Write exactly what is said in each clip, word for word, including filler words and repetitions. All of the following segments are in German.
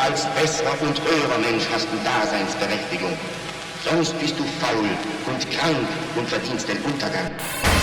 als besserer und höherer Mensch hast du Daseinsberechtigung. Sonst bist du faul und krank und verdienst den Untergang.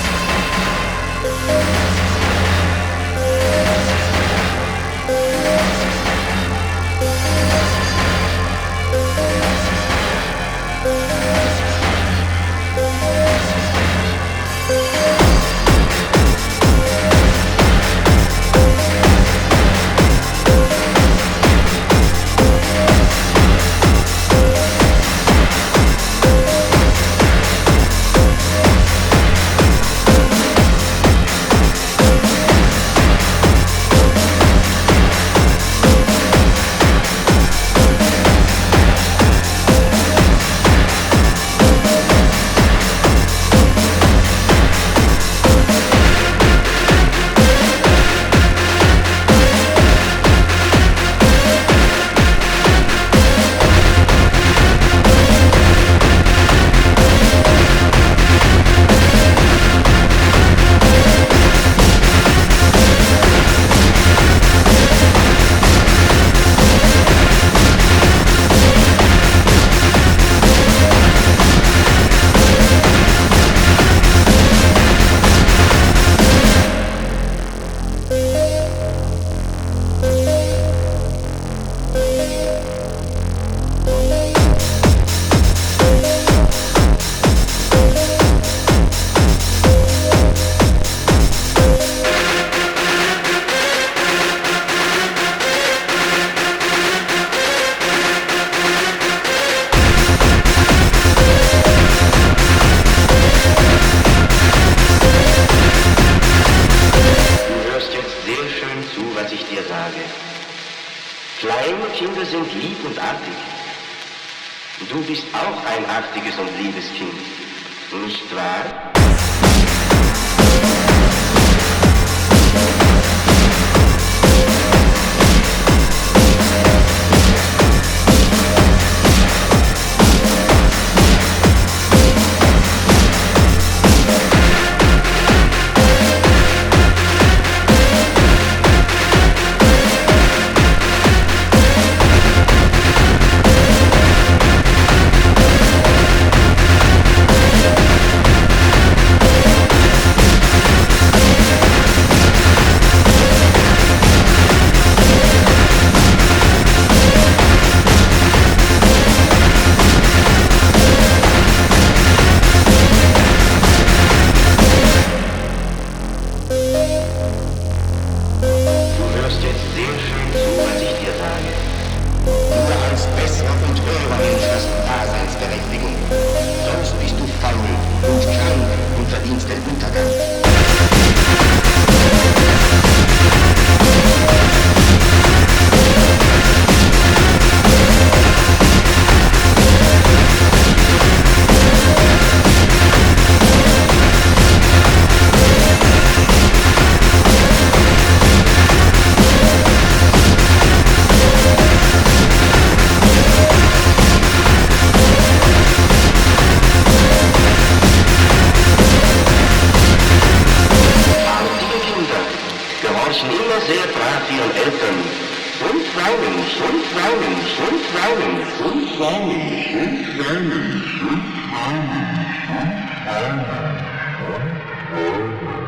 Kleine Kinder sind lieb und artig. Du bist auch ein artiges und liebes Kind, nicht wahr? Immer sehr brav ihren Eltern und weinen, und weinen, und weinen, und weinen, und weinen, und weinen, und weinen, und weinen.